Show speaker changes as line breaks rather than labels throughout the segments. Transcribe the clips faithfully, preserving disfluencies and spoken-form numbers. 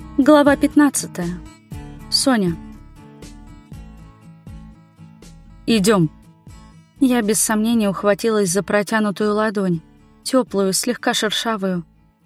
Глава пятнадцатая. Соня. Идем. Я без сомнения ухватилась за протянутую ладонь, теплую, слегка шершавую.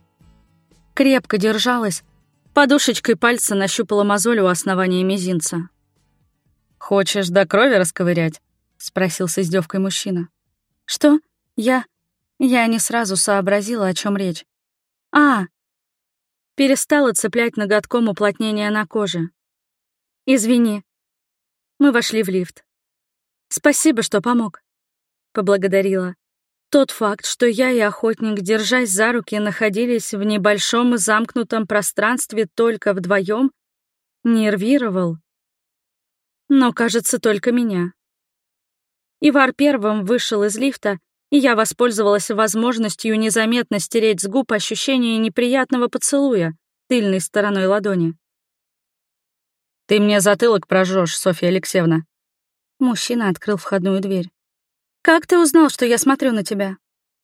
Крепко держалась, подушечкой пальца нащупала мозоль у основания мизинца. «Хочешь до крови расковырять?» — спросил с издевкой мужчина. «Что? Я...» Я не сразу сообразила, о чем речь. «А!» Перестала цеплять ноготком уплотнение на коже. «Извини». Мы вошли в лифт. «Спасибо, что помог», — поблагодарила. Тот факт, что я и охотник, держась за руки, находились в небольшом замкнутом пространстве только вдвоем, нервировал. Но, кажется, только меня. Ивар первым вышел из лифта, и я воспользовалась возможностью незаметно стереть с губ ощущение неприятного поцелуя тыльной стороной ладони. «Ты мне затылок прожжешь, Софья Алексеевна». Мужчина открыл входную дверь. «Как ты узнал, что я смотрю на тебя?»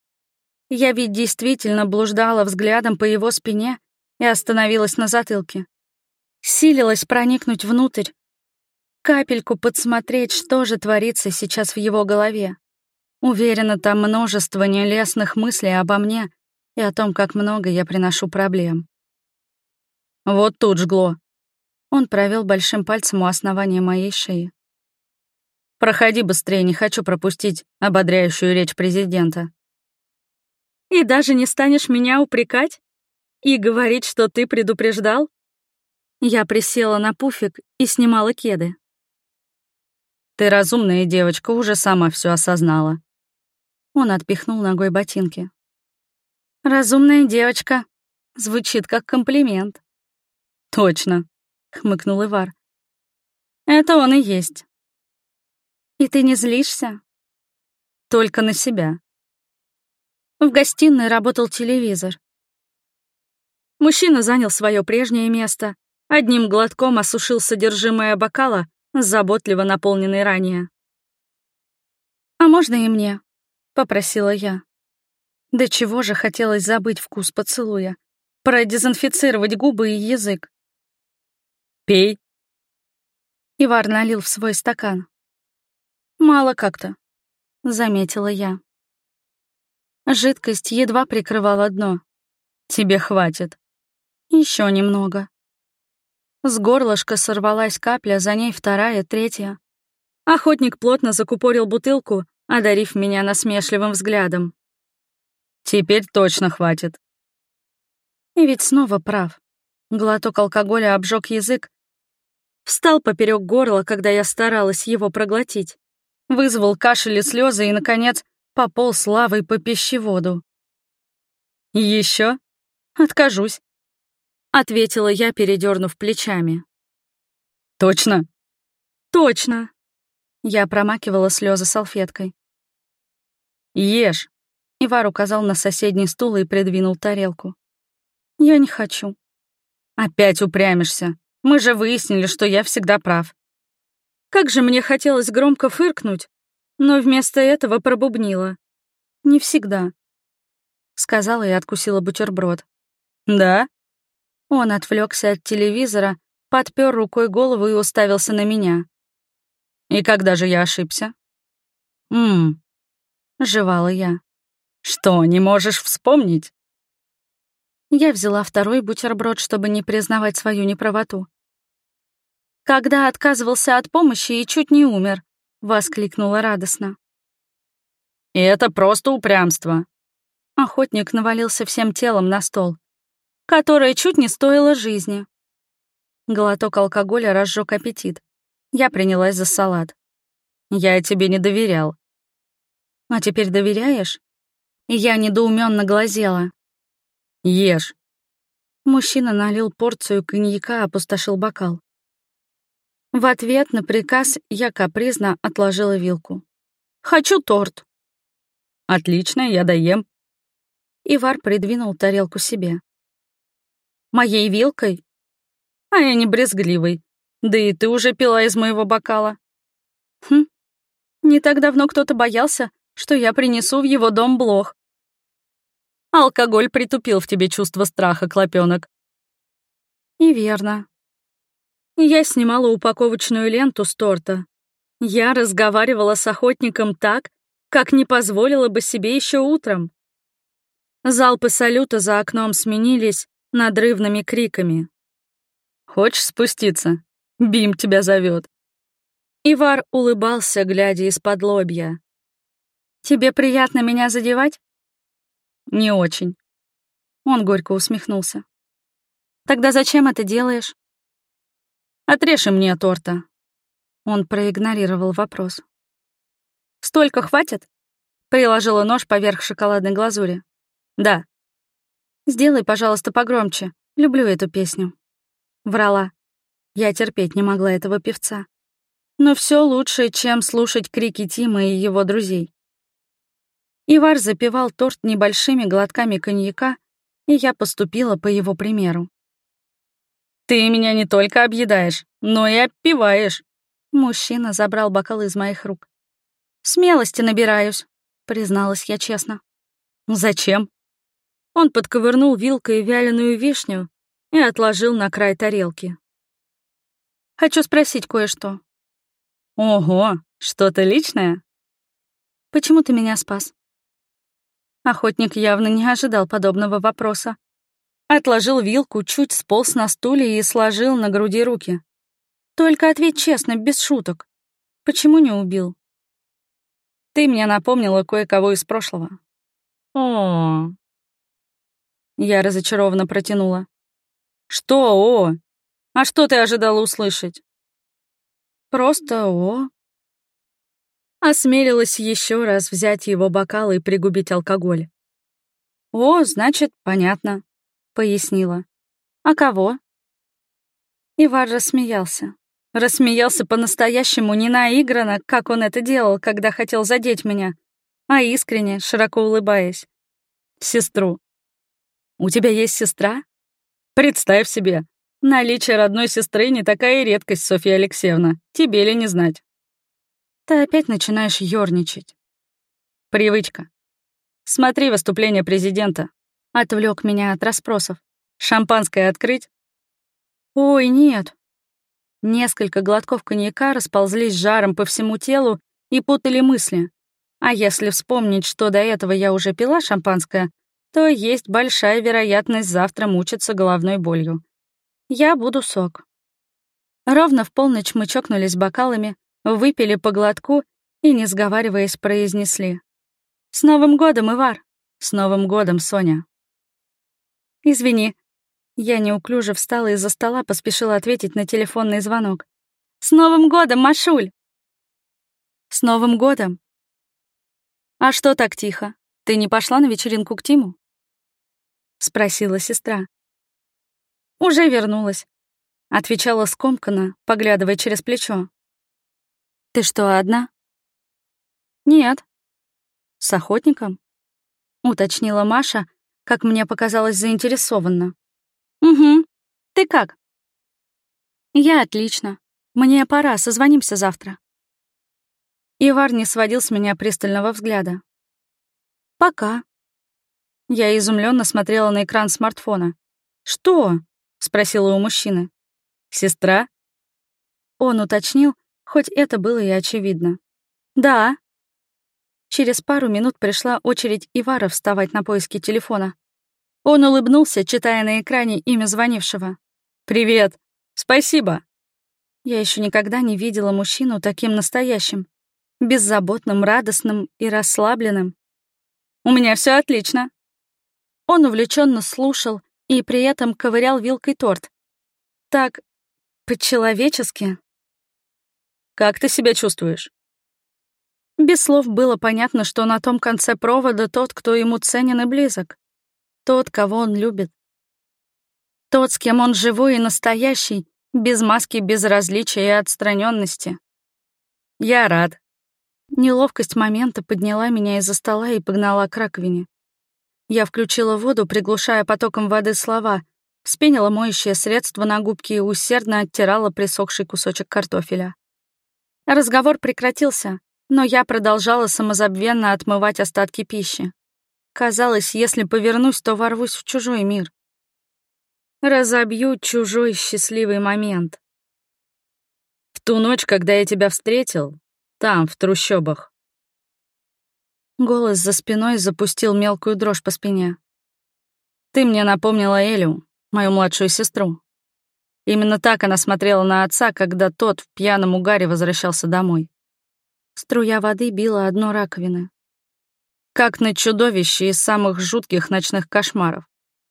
Я ведь действительно блуждала взглядом по его спине и остановилась на затылке. Силилась проникнуть внутрь, капельку подсмотреть, что же творится сейчас в его голове. Уверена, там множество нелестных мыслей обо мне и о том, как много я приношу проблем. Вот тут жгло. Он провел большим пальцем у основания моей шеи. «Проходи быстрее, не хочу пропустить ободряющую речь президента». «И даже не станешь меня упрекать? И говорить, что ты предупреждал?» Я присела на пуфик и снимала кеды. «Ты разумная девочка, уже сама все осознала». Он отпихнул ногой ботинки. «Разумная девочка» звучит как комплимент. «Точно», — хмыкнул Ивар. «Это он и есть». «И ты не злишься?» «Только на себя». В гостиной работал телевизор. Мужчина занял свое прежнее место, одним глотком осушил содержимое бокала, заботливо наполненный ранее. «А можно и мне?» — попросила я. До чего же хотелось забыть вкус поцелуя, продезинфицировать губы и язык. «Пей». Ивар налил в свой стакан. «Мало как-то», — заметила я. Жидкость едва прикрывала дно. «Тебе хватит». Еще немного. С горлышка сорвалась капля, за ней вторая, третья. Охотник плотно закупорил бутылку, одарив меня насмешливым взглядом. «Теперь точно хватит». И ведь снова прав. Глоток алкоголя обжег язык, встал поперек горла, когда я старалась его проглотить, вызвал кашель и слезы и, наконец, пополз лавой по пищеводу. «Еще? Откажусь», — ответила я, передернув плечами. «Точно?» «Точно!» Я промакивала слезы салфеткой. «Ешь!» — Ивар указал на соседний стул и придвинул тарелку. «Я не хочу». «Опять упрямишься. Мы же выяснили, что я всегда прав». Как же мне хотелось громко фыркнуть, но вместо этого пробубнила. «Не всегда», — сказала и откусила бутерброд. «Да?» Он отвлекся от телевизора, подпер рукой голову и уставился на меня. «И когда же я ошибся?» «Ммм», — жевала я. «Что, не можешь вспомнить?» Я взяла второй бутерброд, чтобы не признавать свою неправоту. «Когда отказывался от помощи и чуть не умер», — воскликнула радостно. «И это просто упрямство». Охотник навалился всем телом на стол, которое чуть не стоило жизни. Глоток алкоголя разжег аппетит. Я принялась за салат. «Я тебе не доверял». «А теперь доверяешь?» Я недоуменно глазела. «Ешь». Мужчина налил порцию коньяка, опустошил бокал. В ответ на приказ я капризно отложила вилку. «Хочу торт». «Отлично, я доем». Ивар придвинул тарелку себе. «Моей вилкой?» «А я не брезгливый. Да и ты уже пила из моего бокала». «Хм, не так давно кто-то боялся, что я принесу в его дом блох». «Алкоголь притупил в тебе чувство страха, клопёнок». И верно. Я снимала упаковочную ленту с торта. Я разговаривала с охотником так, как не позволила бы себе еще утром. Залпы салюта за окном сменились надрывными криками. «Хочешь спуститься? Бим тебя зовет». Ивар улыбался, глядя из-под лобья. «Тебе приятно меня задевать?» «Не очень». Он горько усмехнулся. «Тогда зачем это делаешь?» «Отрежь и мне торта». Он проигнорировал вопрос. «Столько хватит?» Приложила нож поверх шоколадной глазури. «Да». «Сделай, пожалуйста, погромче. Люблю эту песню». Врала. Я терпеть не могла этого певца. Но все лучше, чем слушать крики Тима и его друзей. Ивар запивал торт небольшими глотками коньяка, и я поступила по его примеру. «Ты меня не только объедаешь, но и опиваешь». Мужчина забрал бокал из моих рук. «Смелости набираюсь», — призналась я честно. «Зачем?» Он подковырнул вилкой вяленую вишню и отложил на край тарелки. «Хочу спросить кое-что». «Ого, что-то личное?» «Почему ты меня спас?» Охотник явно не ожидал подобного вопроса. Отложил вилку, чуть сполз на стуле и сложил на груди руки. «Только ответь честно, без шуток. Почему не убил?» «Ты мне напомнила кое-кого из прошлого». «О-о-о». Я разочарованно протянула. «Что «о»? А что ты ожидала услышать?» «Просто «о». Осмелилась еще раз взять его бокал и пригубить алкоголь. «О, значит, понятно», — пояснила. «А кого?» Ивар рассмеялся. Рассмеялся по-настоящему, не наигранно, как он это делал, когда хотел задеть меня, а искренне, широко улыбаясь. «Сестру». «У тебя есть сестра?» «Представь себе, наличие родной сестры не такая редкость, Софья Алексеевна. Тебе ли не знать?» Ты опять начинаешь ёрничать. Привычка. Смотри выступление президента. Отвлек меня от расспросов. Шампанское открыть? Ой, нет. Несколько глотков коньяка расползлись жаром по всему телу и путали мысли. А если вспомнить, что до этого я уже пила шампанское, то есть большая вероятность завтра мучиться головной болью. Я буду сок. Ровно в полночь мы чокнулись бокалами, выпили по глотку и, не сговариваясь, произнесли: «С Новым годом, Ивар! С Новым годом, Соня!» «Извини». Я неуклюже встала из-за стола, поспешила ответить на телефонный звонок. «С Новым годом, Машуль!» «С Новым годом!» «А что так тихо? Ты не пошла на вечеринку к Тиму?» — спросила сестра. «Уже вернулась», — отвечала скомканно, поглядывая через плечо. «Ты что, одна?» «Нет». «С охотником?» — уточнила Маша, как мне показалось, заинтересованно. «Угу. Ты как?» «Я отлично. Мне пора, созвонимся завтра». Ивар не сводил с меня пристального взгляда. «Пока». Я изумленно смотрела на экран смартфона. «Что?» — спросила у мужчины. «Сестра?» Он уточнил, хоть это было и очевидно. «Да». Через пару минут пришла очередь Ивара вставать на поиски телефона. Он улыбнулся, читая на экране имя звонившего. «Привет. Спасибо». Я еще никогда не видела мужчину таким настоящим, беззаботным, радостным и расслабленным. «У меня все отлично». Он увлеченно слушал и при этом ковырял вилкой торт. Так по-человечески. «Как ты себя чувствуешь?» Без слов было понятно, что на том конце провода тот, кто ему ценен и близок. Тот, кого он любит. Тот, с кем он живой и настоящий, без маски безразличия и отстраненности. «Я рад». Неловкость момента подняла меня из-за стола и погнала к раковине. Я включила воду, приглушая потоком воды слова, вспенила моющее средство на губки и усердно оттирала присохший кусочек картофеля. Разговор прекратился, но я продолжала самозабвенно отмывать остатки пищи. Казалось, если повернусь, то ворвусь в чужой мир. Разобью чужой счастливый момент. В ту ночь, когда я тебя встретил, там, в трущобах. Голос за спиной запустил мелкую дрожь по спине. Ты мне напомнила Элю, мою младшую сестру. Именно так она смотрела на отца, когда тот в пьяном угаре возвращался домой. Струя воды била о дно раковины. Как на чудовище из самых жутких ночных кошмаров.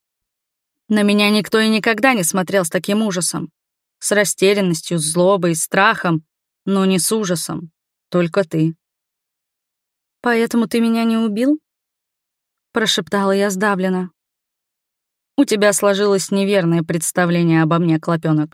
На меня никто и никогда не смотрел с таким ужасом. С растерянностью, злобой, страхом, но не с ужасом. Только ты. «Поэтому ты меня не убил?» — прошептала я сдавленно. «У тебя сложилось неверное представление обо мне, клопёнок».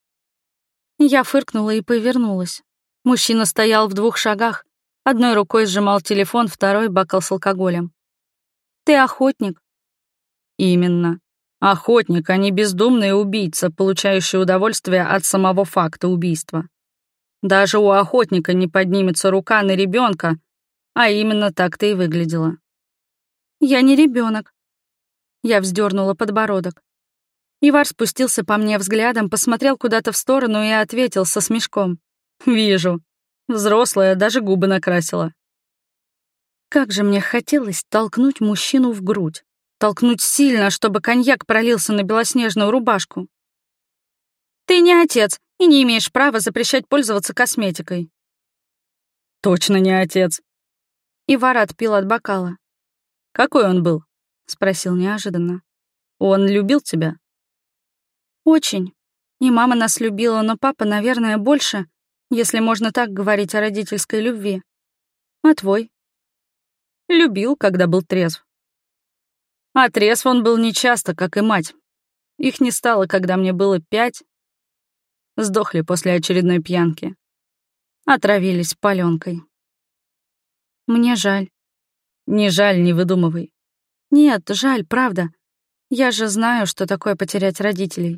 Я фыркнула и повернулась. Мужчина стоял в двух шагах. Одной рукой сжимал телефон, второй — бокал с алкоголем. «Ты охотник?» «Именно. Охотник, а не бездумный убийца, получающий удовольствие от самого факта убийства. Даже у охотника не поднимется рука на ребенка, а именно так ты и выглядела». «Я не ребенок. Я вздернула подбородок. Ивар спустился по мне взглядом, посмотрел куда-то в сторону и ответил со смешком. «Вижу. Взрослая, даже губы накрасила». Как же мне хотелось толкнуть мужчину в грудь. Толкнуть сильно, чтобы коньяк пролился на белоснежную рубашку. «Ты не отец и не имеешь права запрещать пользоваться косметикой». «Точно не отец». Ивар отпил от бокала. «Какой он был?» — спросил неожиданно. «Он любил тебя?» «Очень. И мама нас любила, но папа, наверное, больше, если можно так говорить о родительской любви. А твой?» «Любил, когда был трезв». А трезв он был нечасто, как и мать. Их не стало, когда мне было пять. Сдохли после очередной пьянки. Отравились палёнкой. Мне жаль. Не жаль, не выдумывай. Нет, жаль, правда. Я же знаю, что такое потерять родителей.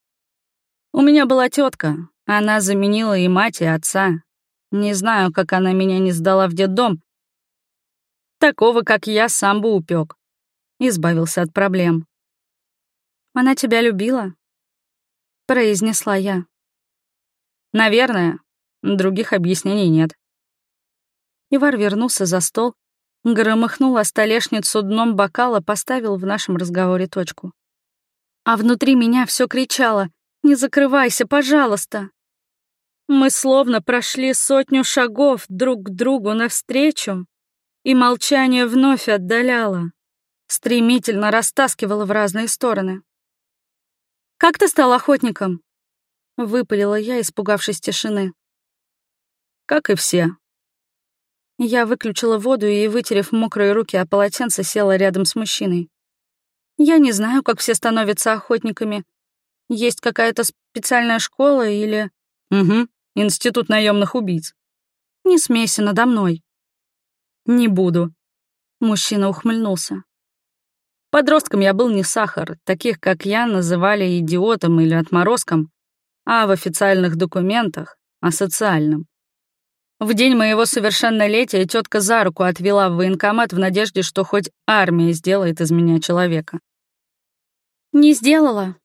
У меня была тетка. Она заменила и мать, и отца. Не знаю, как она меня не сдала в детдом. Такого, как я, сам бы упек. Избавился от проблем. «Она тебя любила?» — произнесла я. «Наверное. Других объяснений нет». Ивар вернулся за стол, громыхнул о столешницу дном бокала, поставил в нашем разговоре точку. А внутри меня все кричало: «Не закрывайся, пожалуйста!» Мы словно прошли сотню шагов друг к другу навстречу, и молчание вновь отдаляло, стремительно растаскивало в разные стороны. «Как ты стал охотником?» — выпалила я, испугавшись тишины. «Как и все». Я выключила воду и, вытерев мокрые руки о полотенце, села рядом с мужчиной. «Я не знаю, как все становятся охотниками. Есть какая-то специальная школа или...» «Угу, институт наемных убийц». «Не смейся надо мной». «Не буду». Мужчина ухмыльнулся. Подростком я был не сахар, таких, как я, называли идиотом или отморозком, а в официальных документах — асоциальным. В день моего совершеннолетия тетка за руку отвела в военкомат в надежде, что хоть армия сделает из меня человека. Не сделала.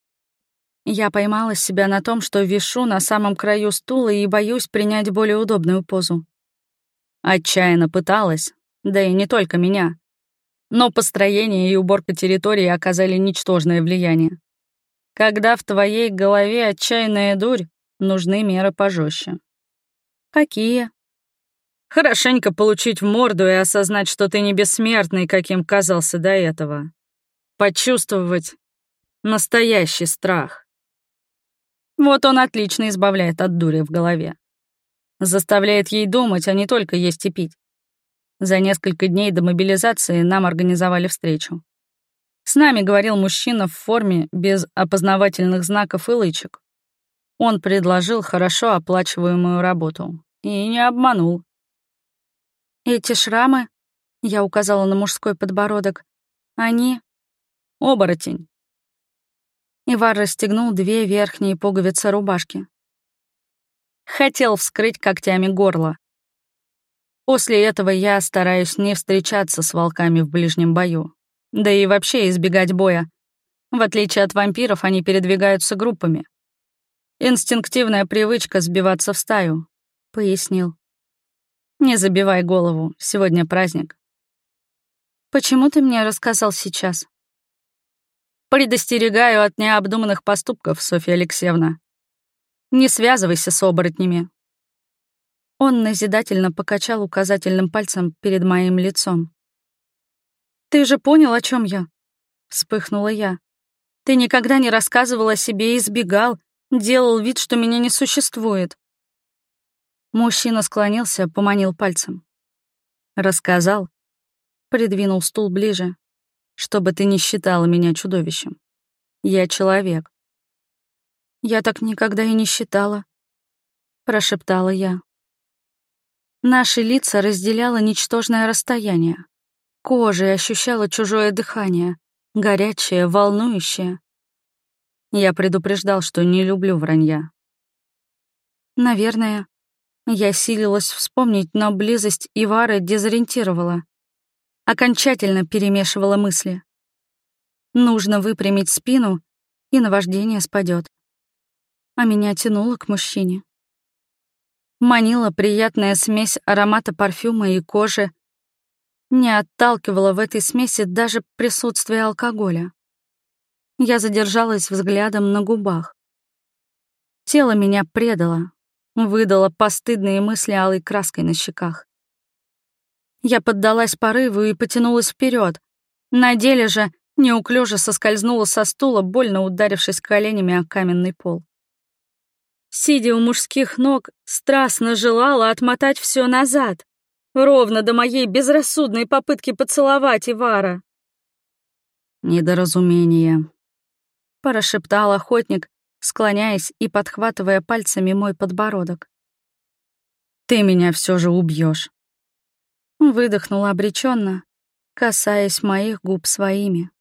Я поймала себя на том, что вишу на самом краю стула и боюсь принять более удобную позу. Отчаянно пыталась, да и не только меня. Но построение и уборка территории оказали ничтожное влияние. Когда в твоей голове отчаянная дурь, нужны меры пожестче. Какие? Хорошенько получить в морду и осознать, что ты не бессмертный, каким казался до этого. Почувствовать настоящий страх. Вот он отлично избавляет от дури в голове. Заставляет ей думать, а не только есть и пить. За несколько дней до мобилизации нам организовали встречу. С нами говорил мужчина в форме без опознавательных знаков и лычек. Он предложил хорошо оплачиваемую работу. И не обманул. «Эти шрамы?» — я указала на мужской подбородок. «Они...» «Оборотень». Ивар расстегнул две верхние пуговицы рубашки. Хотел вскрыть когтями горло. После этого я стараюсь не встречаться с волками в ближнем бою. Да и вообще избегать боя. В отличие от вампиров, они передвигаются группами. Инстинктивная привычка сбиваться в стаю, — пояснил. Не забивай голову, сегодня праздник. Почему ты мне рассказал сейчас? Предостерегаю от необдуманных поступков, Софья Алексеевна. Не связывайся с оборотнями. Он назидательно покачал указательным пальцем перед моим лицом. «Ты же понял, о чем я?» — вспыхнула я. «Ты никогда не рассказывал о себе и избегал, делал вид, что меня не существует». Мужчина склонился, поманил пальцем. «Рассказал?» Придвинул стул ближе. «Чтобы ты не считала меня чудовищем. Я человек». «Я так никогда и не считала», — прошептала я. Наши лица разделяло ничтожное расстояние. Кожей ощущала чужое дыхание, горячее, волнующее. Я предупреждал, что не люблю вранья. Наверное, я силилась вспомнить, но близость Ивары дезориентировала. Окончательно перемешивала мысли. Нужно выпрямить спину, и наваждение спадет. А меня тянуло к мужчине. Манила приятная смесь аромата парфюма и кожи. Не отталкивала в этой смеси даже присутствие алкоголя. Я задержалась взглядом на губах. Тело меня предало, выдало постыдные мысли алой краской на щеках. Я поддалась порыву и потянулась вперед. На деле же неуклюже соскользнула со стула, больно ударившись коленями о каменный пол. Сидя у мужских ног, страстно желала отмотать все назад, ровно до моей безрассудной попытки поцеловать Ивара. «Недоразумение», — прошептал охотник, склоняясь и подхватывая пальцами мой подбородок. «Ты меня все же убьешь. Выдохнула обреченно, касаясь моих губ своими.